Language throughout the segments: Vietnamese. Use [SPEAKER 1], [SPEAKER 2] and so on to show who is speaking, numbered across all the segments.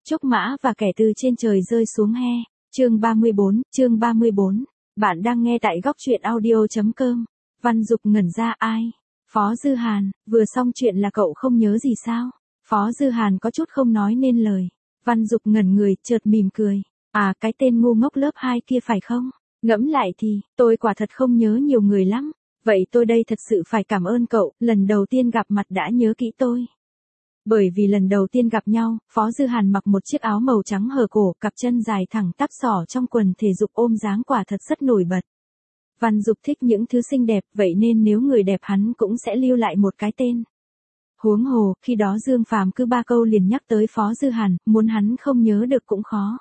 [SPEAKER 1] Trúc mã và kẻ từ trên trời rơi xuống he. Chương 34, bạn đang nghe tại góc truyện audio.com. Văn Dục ngẩn ra ai? Phó Dư Hàn, vừa xong chuyện là cậu không nhớ gì sao? Phó Dư Hàn có chút không nói nên lời. Văn Dục ngẩn người, chợt mỉm cười. À, cái tên ngu ngốc lớp 2 kia phải không? Ngẫm lại thì, tôi quả thật không nhớ nhiều người lắm. Vậy tôi đây thật sự phải cảm ơn cậu, lần đầu tiên gặp mặt đã nhớ kỹ tôi. Bởi vì lần đầu tiên gặp nhau, Phó Dư Hàn mặc một chiếc áo màu trắng hở cổ, cặp chân dài thẳng tắp xỏ trong quần thể dục ôm dáng quả thật rất nổi bật. Văn Dục thích những thứ xinh đẹp, vậy nên nếu người đẹp hắn cũng sẽ lưu lại một cái tên. Huống hồ, khi đó Dương Phàm cứ 3 câu liền nhắc tới Phó Dư Hàn, muốn hắn không nhớ được cũng khó.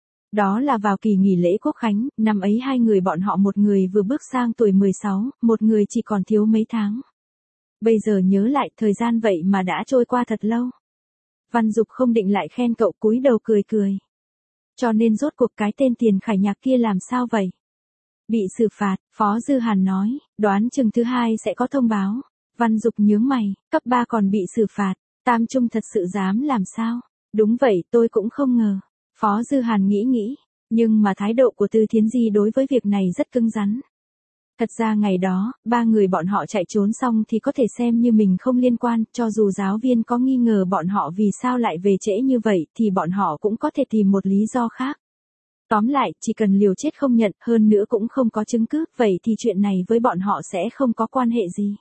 [SPEAKER 1] Đó là vào kỳ nghỉ lễ Quốc Khánh, năm ấy hai người bọn họ, một người vừa bước sang tuổi 16, một người chỉ còn thiếu mấy tháng. Bây giờ nhớ lại, thời gian vậy mà đã trôi qua thật lâu. Văn Dục không định lại khen cậu, cúi đầu cười cười. Cho nên rốt cuộc cái tên Tiền Khải Nhạc kia làm sao vậy? Bị xử phạt, Phó Dư Hàn nói, đoán chừng thứ 2 sẽ có thông báo. Văn Dục nhướng mày, cấp 3 còn bị xử phạt, tam trung thật sự dám làm sao? Đúng vậy, tôi cũng không ngờ. Phó Dư Hàn nghĩ, nhưng mà thái độ của Từ Thiến Di đối với việc này rất cứng rắn. Thật ra ngày đó, 3 người bọn họ chạy trốn xong thì có thể xem như mình không liên quan, cho dù giáo viên có nghi ngờ bọn họ vì sao lại về trễ như vậy thì bọn họ cũng có thể tìm một lý do khác. Tóm lại, chỉ cần liều chết không nhận, hơn nữa cũng không có chứng cứ, vậy thì chuyện này với bọn họ sẽ không có quan hệ gì.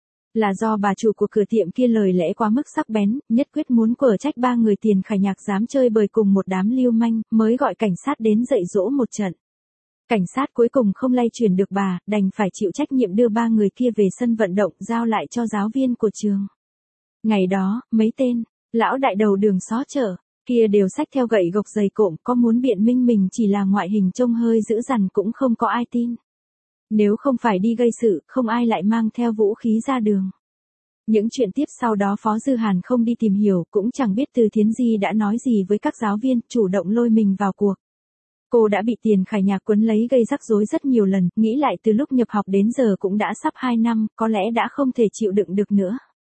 [SPEAKER 1] Là do bà chủ của cửa tiệm kia lời lẽ quá mức sắc bén, nhất quyết muốn quở trách 3 người Tiền Khải Nhạc dám chơi bời cùng một đám lưu manh, mới gọi cảnh sát đến dạy dỗ một trận. Cảnh sát cuối cùng không lay chuyển được bà, đành phải chịu trách nhiệm đưa 3 người kia về sân vận động giao lại cho giáo viên của trường. Ngày đó, mấy tên lão đại đầu đường xó chợ kia đều xách theo gậy gộc dày cộm, có muốn biện minh mình chỉ là ngoại hình trông hơi dữ dằn cũng không có ai tin. Nếu không phải đi gây sự, không ai lại mang theo vũ khí ra đường. Những chuyện tiếp sau đó Phó Dư Hàn không đi tìm hiểu, cũng chẳng biết Từ Thiến Di đã nói gì với các giáo viên, chủ động lôi mình vào cuộc. Cô đã bị Tiền Khải Nhạc quấn lấy gây rắc rối rất nhiều lần, nghĩ lại từ lúc nhập học đến giờ cũng đã sắp 2 năm, có lẽ đã không thể chịu đựng được nữa.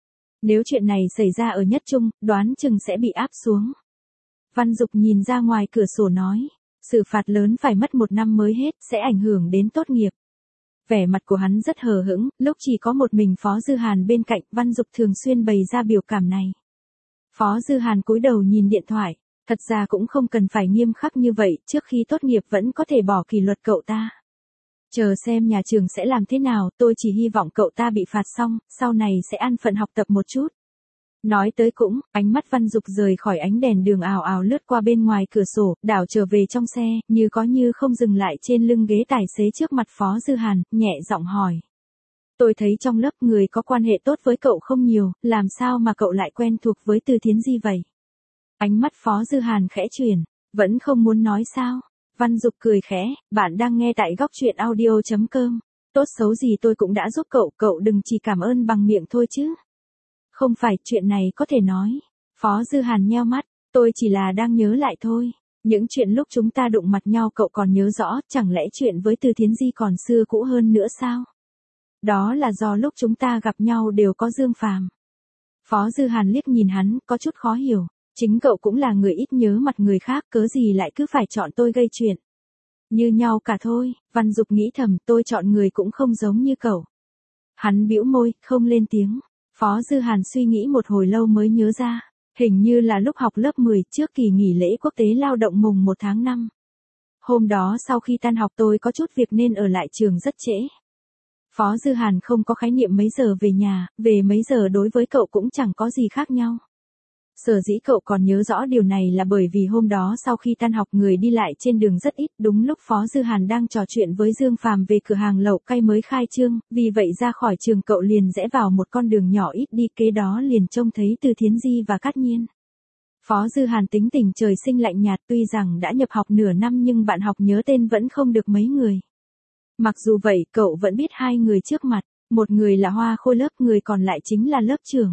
[SPEAKER 1] Nếu chuyện này xảy ra ở nhất trung, đoán chừng sẽ bị áp xuống. Văn Dục nhìn ra ngoài cửa sổ nói, xử phạt lớn phải mất 1 năm mới hết, sẽ ảnh hưởng đến tốt nghiệp. Vẻ mặt của hắn rất hờ hững, lúc chỉ có một mình Phó Dư Hàn bên cạnh, Văn Dục thường xuyên bày ra biểu cảm này. Phó Dư Hàn cúi đầu nhìn điện thoại, thật ra cũng không cần phải nghiêm khắc như vậy, trước khi tốt nghiệp vẫn có thể bỏ kỷ luật cậu ta. Chờ xem nhà trường sẽ làm thế nào, tôi chỉ hy vọng cậu ta bị phạt xong, sau này sẽ an phận học tập một chút. Nói tới cũng, ánh mắt Văn Dục rời khỏi ánh đèn đường ào ào lướt qua bên ngoài cửa sổ, đảo trở về trong xe, như có như không dừng lại trên lưng ghế tài xế trước mặt Phó Dư Hàn, nhẹ giọng hỏi. Tôi thấy trong lớp người có quan hệ tốt với cậu không nhiều, làm sao mà cậu lại quen thuộc với Từ Thiến Di vậy? Ánh mắt Phó Dư Hàn khẽ chuyển, vẫn không muốn nói sao? Văn Dục cười khẽ, bạn đang nghe tại góc truyện audio.com. Tốt xấu gì tôi cũng đã giúp cậu, cậu đừng chỉ cảm ơn bằng miệng thôi chứ. Không phải, chuyện này có thể nói. Phó Dư Hàn nheo mắt, tôi chỉ là đang nhớ lại thôi. Những chuyện lúc chúng ta đụng mặt nhau cậu còn nhớ rõ, chẳng lẽ chuyện với Từ Thiến Di còn xưa cũ hơn nữa sao? Đó là do lúc chúng ta gặp nhau đều có Dương Phàm. Phó Dư Hàn liếc nhìn hắn, có chút khó hiểu. Chính cậu cũng là người ít nhớ mặt người khác, cớ gì lại cứ phải chọn tôi gây chuyện. Như nhau cả thôi, Văn Dục nghĩ thầm, tôi chọn người cũng không giống như cậu. Hắn bĩu môi, không lên tiếng. Phó Dư Hàn suy nghĩ một hồi lâu mới nhớ ra, hình như là lúc học lớp 10 trước kỳ nghỉ lễ quốc tế lao động mùng 1 tháng 5. Hôm đó sau khi tan học tôi có chút việc nên ở lại trường rất trễ. Phó Dư Hàn không có khái niệm mấy giờ về nhà, về mấy giờ đối với cậu cũng chẳng có gì khác nhau. Sở dĩ cậu còn nhớ rõ điều này là bởi vì hôm đó sau khi tan học người đi lại trên đường rất ít, đúng lúc Phó Dư Hàn đang trò chuyện với Dương Phàm về cửa hàng lẩu cay mới khai trương, vì vậy ra khỏi trường cậu liền rẽ vào một con đường nhỏ ít đi, kế đó liền trông thấy Từ Thiến Di và Cát Nhiên. Phó Dư Hàn tính tình trời sinh lạnh nhạt, tuy rằng đã nhập học nửa năm nhưng bạn học nhớ tên vẫn không được mấy người. Mặc dù vậy, cậu vẫn biết 2 người trước mặt, một người là hoa khôi lớp, người còn lại chính là lớp trưởng.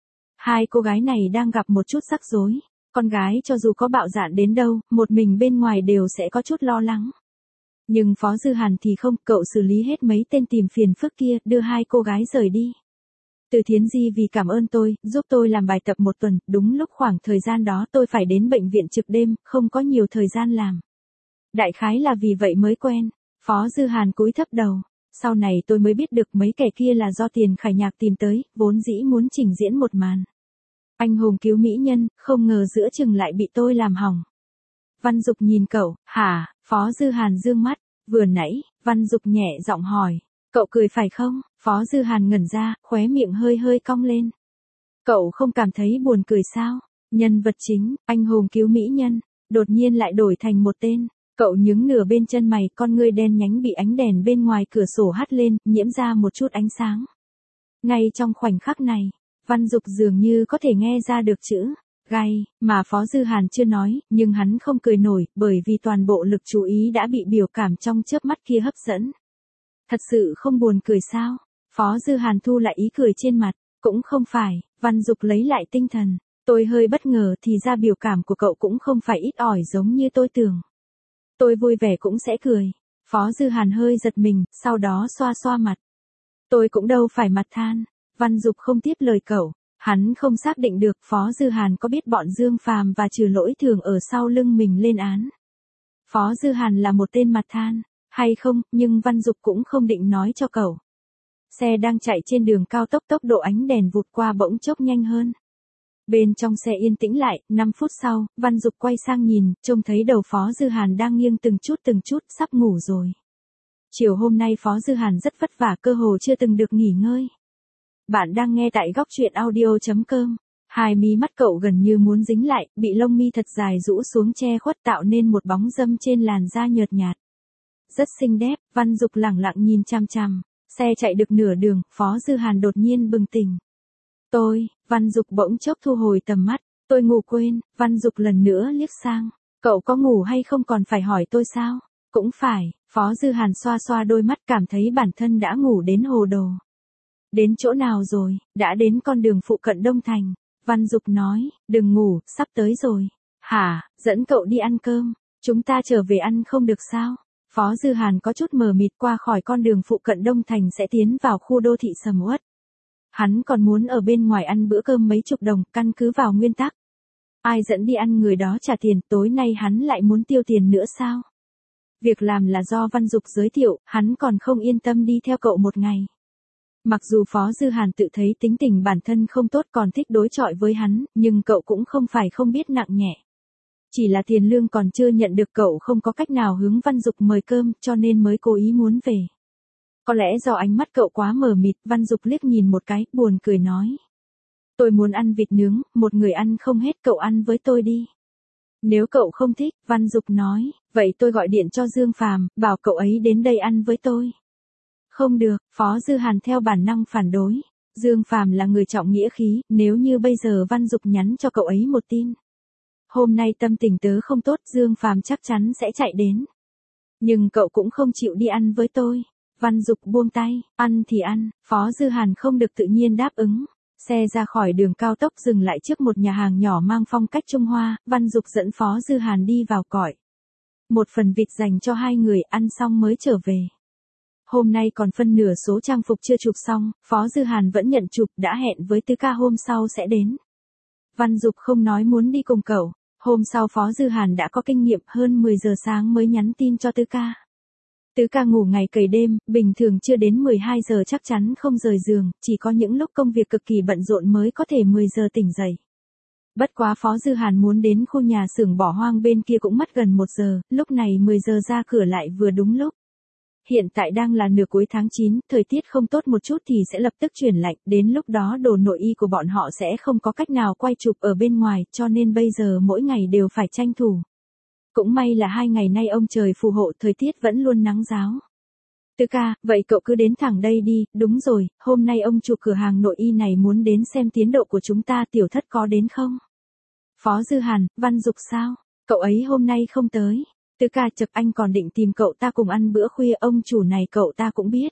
[SPEAKER 1] 2 cô gái này đang gặp một chút rắc rối. Con gái cho dù có bạo dạn đến đâu, một mình bên ngoài đều sẽ có chút lo lắng. Nhưng Phó Dư Hàn thì không, cậu xử lý hết mấy tên tìm phiền phức kia, đưa 2 cô gái rời đi. Từ Thiến Di vì cảm ơn tôi, giúp tôi làm bài tập 1 tuần, đúng lúc khoảng thời gian đó tôi phải đến bệnh viện trực đêm, không có nhiều thời gian làm. Đại khái là vì vậy mới quen. Phó Dư Hàn cúi thấp đầu. Sau này tôi mới biết được mấy kẻ kia là do Tiền Khải Nhạc tìm tới, vốn dĩ muốn trình diễn một màn anh hùng cứu mỹ nhân, không ngờ giữa chừng lại bị tôi làm hỏng. Văn Dục nhìn cậu, hả? Phó Dư Hàn dương mắt, vừa nãy, Văn Dục nhẹ giọng hỏi, cậu cười phải không? Phó Dư Hàn ngẩn ra, khóe miệng hơi hơi cong lên. Cậu không cảm thấy buồn cười sao? Nhân vật chính, anh hùng cứu mỹ nhân, đột nhiên lại đổi thành một tên. Cậu nhướng nửa bên chân mày, con ngươi đen nhánh bị ánh đèn bên ngoài cửa sổ hắt lên, nhiễm ra một chút ánh sáng. Ngay trong khoảnh khắc này, Văn Dục dường như có thể nghe ra được chữ gay, mà Phó Dư Hàn chưa nói, nhưng hắn không cười nổi, bởi vì toàn bộ lực chú ý đã bị biểu cảm trong chớp mắt kia hấp dẫn. Thật sự không buồn cười sao? Phó Dư Hàn thu lại ý cười trên mặt, cũng không phải. Văn Dục lấy lại tinh thần. Tôi hơi bất ngờ, thì ra biểu cảm của cậu cũng không phải ít ỏi giống như tôi tưởng. Tôi vui vẻ cũng sẽ cười. Phó Dư Hàn hơi giật mình, sau đó xoa xoa mặt. Tôi cũng đâu phải mặt than. Văn Dục không tiếp lời cậu. Hắn không xác định được Phó Dư Hàn có biết bọn Dương Phàm và Trừ Lỗi Thường ở sau lưng mình lên án. Phó Dư Hàn là một tên mặt than, hay không, nhưng Văn Dục cũng không định nói cho cậu. Xe đang chạy trên đường cao tốc, tốc độ ánh đèn vụt qua bỗng chốc nhanh hơn. Bên trong xe yên tĩnh lại, 5 phút sau, Văn Dục quay sang nhìn, trông thấy đầu Phó Dư Hàn đang nghiêng từng chút, sắp ngủ rồi. Chiều hôm nay Phó Dư Hàn rất vất vả, cơ hồ chưa từng được nghỉ ngơi. Bạn đang nghe tại góc truyện audio.com. Hai mí mắt cậu gần như muốn dính lại, bị lông mi thật dài rũ xuống che khuất tạo nên một bóng râm trên làn da nhợt nhạt. Rất xinh đẹp, Văn Dục lẳng lặng nhìn chằm chằm. Xe chạy được nửa đường, Phó Dư Hàn đột nhiên bừng tỉnh. Văn Dục bỗng chốc thu hồi tầm mắt. Tôi ngủ quên. Văn Dục lần nữa liếc sang. Cậu có ngủ hay không còn phải hỏi tôi sao? Cũng phải. Phó Dư Hàn xoa xoa đôi mắt, cảm thấy bản thân đã ngủ đến hồ đồ. Đến chỗ nào rồi? Đã đến con đường phụ cận Đông Thành. Văn Dục nói, đừng ngủ, sắp tới rồi. Hả, dẫn cậu đi ăn cơm. Chúng ta trở về ăn không được sao? Phó Dư Hàn có chút mờ mịt, qua khỏi con đường phụ cận Đông Thành sẽ tiến vào khu đô thị sầm uất. Hắn còn muốn ở bên ngoài ăn bữa cơm mấy chục đồng, căn cứ vào nguyên tắc. Ai dẫn đi ăn người đó trả tiền, tối nay hắn lại muốn tiêu tiền nữa sao? Việc làm là do Văn Dục giới thiệu, hắn còn không yên tâm đi theo cậu một ngày. Mặc dù Phó Dư Hàn tự thấy tính tình bản thân không tốt, còn thích đối chọi với hắn, nhưng cậu cũng không phải không biết nặng nhẹ. Chỉ là tiền lương còn chưa nhận được, cậu không có cách nào hướng Văn Dục mời cơm, cho nên mới cố ý muốn về. Có lẽ do ánh mắt cậu quá mờ mịt, Văn Dục liếc nhìn một cái, buồn cười nói. Tôi muốn ăn vịt nướng, một người ăn không hết, cậu ăn với tôi đi. Nếu cậu không thích, Văn Dục nói, vậy tôi gọi điện cho Dương Phàm, bảo cậu ấy đến đây ăn với tôi. Không được, Phó Dư Hàn theo bản năng phản đối. Dương Phàm là người trọng nghĩa khí, nếu như bây giờ Văn Dục nhắn cho cậu ấy một tin. Hôm nay tâm tình tớ không tốt, Dương Phàm chắc chắn sẽ chạy đến. Nhưng cậu cũng không chịu đi ăn với tôi. Văn Dục buông tay, ăn thì ăn, Phó Dư Hàn không được tự nhiên đáp ứng. Xe ra khỏi đường cao tốc dừng lại trước một nhà hàng nhỏ mang phong cách Trung Hoa, Văn Dục dẫn Phó Dư Hàn đi vào cõi. Một phần vịt dành cho hai người, ăn xong mới trở về. Hôm nay còn phân nửa số trang phục chưa chụp xong, Phó Dư Hàn vẫn nhận chụp, đã hẹn với Tứ Ca hôm sau sẽ đến. Văn Dục không nói muốn đi cùng cậu. Hôm sau Phó Dư Hàn đã có kinh nghiệm, hơn 10 giờ sáng mới nhắn tin cho Tứ Ca. Tứ Ca ngủ ngày cày đêm, bình thường chưa đến 12 giờ chắc chắn không rời giường, chỉ có những lúc công việc cực kỳ bận rộn mới có thể 10 giờ tỉnh dậy. Bất quá Phó Dư Hàn muốn đến khu nhà xưởng bỏ hoang bên kia cũng mất gần 1 giờ, lúc này 10 giờ ra cửa lại vừa đúng lúc. Hiện tại đang là nửa cuối tháng 9, thời tiết không tốt một chút thì sẽ lập tức chuyển lạnh, đến lúc đó đồ nội y của bọn họ sẽ không có cách nào quay chụp ở bên ngoài, cho nên bây giờ mỗi ngày đều phải tranh thủ. Cũng may là 2 ngày nay ông trời phù hộ, thời tiết vẫn luôn nắng ráo. Tứ Ca, vậy cậu cứ đến thẳng đây đi, đúng rồi, hôm nay ông chủ cửa hàng nội y này muốn đến xem tiến độ của chúng ta, Tiểu Thất có đến không? Phó Dư Hàn, Văn Dục sao? Cậu ấy hôm nay không tới. Tứ Ca, chật, anh còn định tìm cậu ta cùng ăn bữa khuya, ông chủ này cậu ta cũng biết.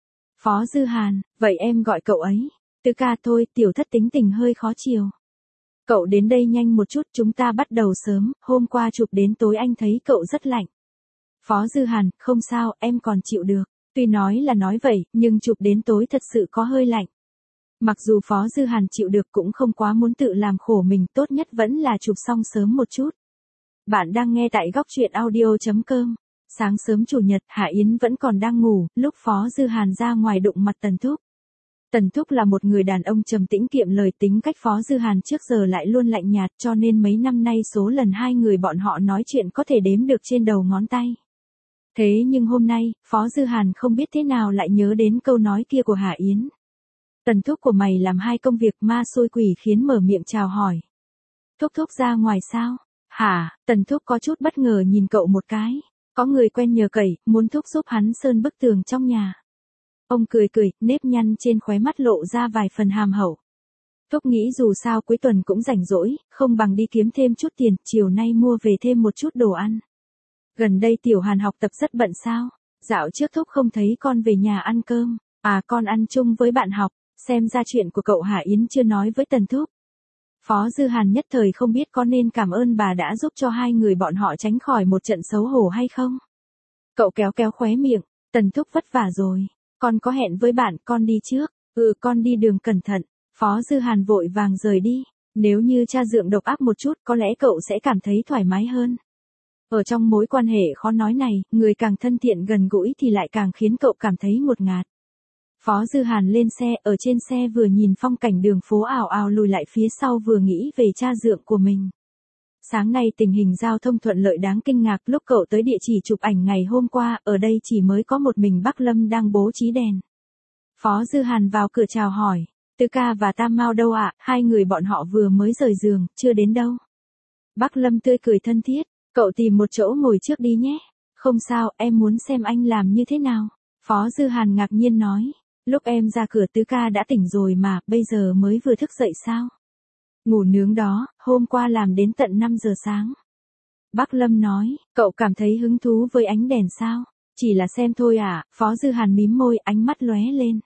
[SPEAKER 1] Phó Dư Hàn, vậy em gọi cậu ấy. Tứ Ca, thôi, Tiểu Thất tính tình hơi khó chiều. Cậu đến đây nhanh một chút, chúng ta bắt đầu sớm, hôm qua chụp đến tối anh thấy cậu rất lạnh. Phó Dư Hàn, không sao, em còn chịu được. Tuy nói là nói vậy, nhưng chụp đến tối thật sự có hơi lạnh. Mặc dù Phó Dư Hàn chịu được cũng không quá muốn tự làm khổ mình, tốt nhất vẫn là chụp xong sớm một chút. Bạn đang nghe tại góc chuyện audio.com. Sáng sớm chủ nhật, Hạ Yến vẫn còn đang ngủ, lúc Phó Dư Hàn ra ngoài đụng mặt Tần Thúc. Tần Thúc là một người đàn ông trầm tĩnh kiệm lời, tính cách Phó Dư Hàn trước giờ lại luôn lạnh nhạt, cho nên mấy năm nay số lần hai người bọn họ nói chuyện có thể đếm được trên đầu ngón tay. Thế nhưng hôm nay, Phó Dư Hàn không biết thế nào lại nhớ đến câu nói kia của Hạ Yến. Tần Thúc của mày làm hai công việc ma xôi quỷ khiến, mở miệng chào hỏi. Thúc thúc ra ngoài sao? Hả? Tần Thúc có chút bất ngờ nhìn cậu một cái. Có người quen nhờ cậy, muốn thúc giúp hắn sơn bức tường trong nhà. Ông cười cười, nếp nhăn trên khóe mắt lộ ra vài phần hàm hậu. Thúc nghĩ dù sao cuối tuần cũng rảnh rỗi, không bằng đi kiếm thêm chút tiền, chiều nay mua về thêm một chút đồ ăn. Gần đây Tiểu Hàn học tập rất bận sao? Dạo trước thúc không thấy con về nhà ăn cơm. À, con ăn chung với bạn học. Xem ra chuyện của cậu Hạ Yến chưa nói với Tần Thúc. Phó Dư Hàn nhất thời không biết có nên cảm ơn bà đã giúp cho hai người bọn họ tránh khỏi một trận xấu hổ hay không. Cậu kéo kéo khóe miệng, Tần Thúc vất vả rồi. Con có hẹn với bạn, con đi trước. Con đi đường cẩn thận. Phó Dư Hàn vội vàng rời đi. Nếu như cha dượng độc ác một chút, có lẽ cậu sẽ cảm thấy thoải mái hơn. Ở trong mối quan hệ khó nói này, người càng thân thiện gần gũi thì lại càng khiến cậu cảm thấy ngột ngạt. Phó Dư Hàn lên xe, ở trên xe vừa nhìn phong cảnh đường phố ảo ảo lùi lại phía sau, vừa nghĩ về cha dượng của mình. Sáng nay tình hình giao thông thuận lợi đáng kinh ngạc, lúc cậu tới địa chỉ chụp ảnh ngày hôm qua, ở đây chỉ mới có một mình Bắc Lâm đang bố trí đèn. Phó Dư Hàn vào cửa chào hỏi, Tứ ca và Tam Mao đâu ạ? Hai người bọn họ vừa mới rời giường, chưa đến đâu. Bắc Lâm tươi cười thân thiết, cậu tìm một chỗ ngồi trước đi nhé. Không sao, em muốn xem anh làm như thế nào. Phó Dư Hàn ngạc nhiên nói. Lúc em ra cửa Tứ ca đã tỉnh rồi mà, bây giờ mới vừa thức dậy sao? Ngủ nướng đó, hôm qua làm đến tận 5 giờ sáng. Bắc Lâm nói, cậu cảm thấy hứng thú với ánh đèn sao? Chỉ là xem thôi à? Phó Dư Hàn mím môi, ánh mắt lóe lên.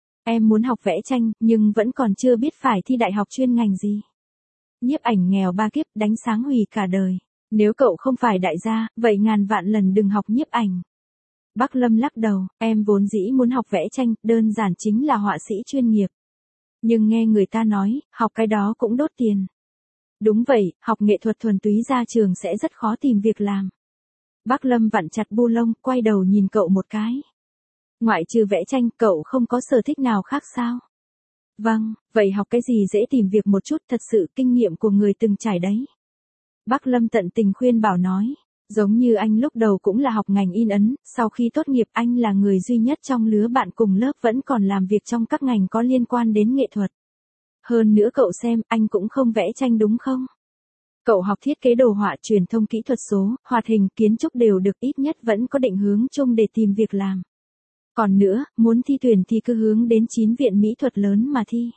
[SPEAKER 1] Em muốn học vẽ tranh, nhưng vẫn còn chưa biết phải thi đại học chuyên ngành gì. Nhiếp ảnh nghèo ba kiếp, đánh sáng hủy cả đời. Nếu cậu không phải đại gia, vậy ngàn vạn lần đừng học nhiếp ảnh. Bắc Lâm lắc đầu, em vốn dĩ muốn học vẽ tranh, đơn giản chính là họa sĩ chuyên nghiệp. Nhưng nghe người ta nói, học cái đó cũng đốt tiền. Đúng vậy, học nghệ thuật thuần túy ra trường sẽ rất khó tìm việc làm. Bắc Lâm vặn chặt bu lông, quay đầu nhìn cậu một cái. Ngoại trừ vẽ tranh, cậu không có sở thích nào khác sao? Vâng, vậy học cái gì dễ tìm việc một chút, thật sự kinh nghiệm của người từng trải đấy. Bắc Lâm tận tình khuyên bảo nói. Giống như anh lúc đầu cũng là học ngành in ấn, sau khi tốt nghiệp anh là người duy nhất trong lứa bạn cùng lớp vẫn còn làm việc trong các ngành có liên quan đến nghệ thuật. Hơn nữa cậu xem, anh cũng không vẽ tranh đúng không? Cậu học thiết kế đồ họa, truyền thông kỹ thuật số, hoạt hình, kiến trúc đều được, ít nhất vẫn có định hướng chung để tìm việc làm. Còn nữa, muốn thi tuyển thì cứ hướng đến 9 viện mỹ thuật lớn mà thi.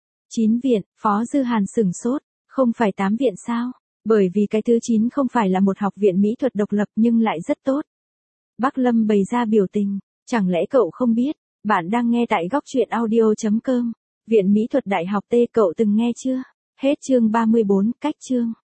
[SPEAKER 1] 9 viện, Phó Dư Hàn sửng sốt, không phải 8 viện sao? Bởi vì cái thứ 9 không phải là một học viện mỹ thuật độc lập nhưng lại rất tốt. Bắc Lâm bày ra biểu tình, chẳng lẽ cậu không biết, bạn đang nghe tại góc chuyện audio.com, Viện Mỹ thuật Đại học T, cậu từng nghe chưa? Hết chương 34, cách chương.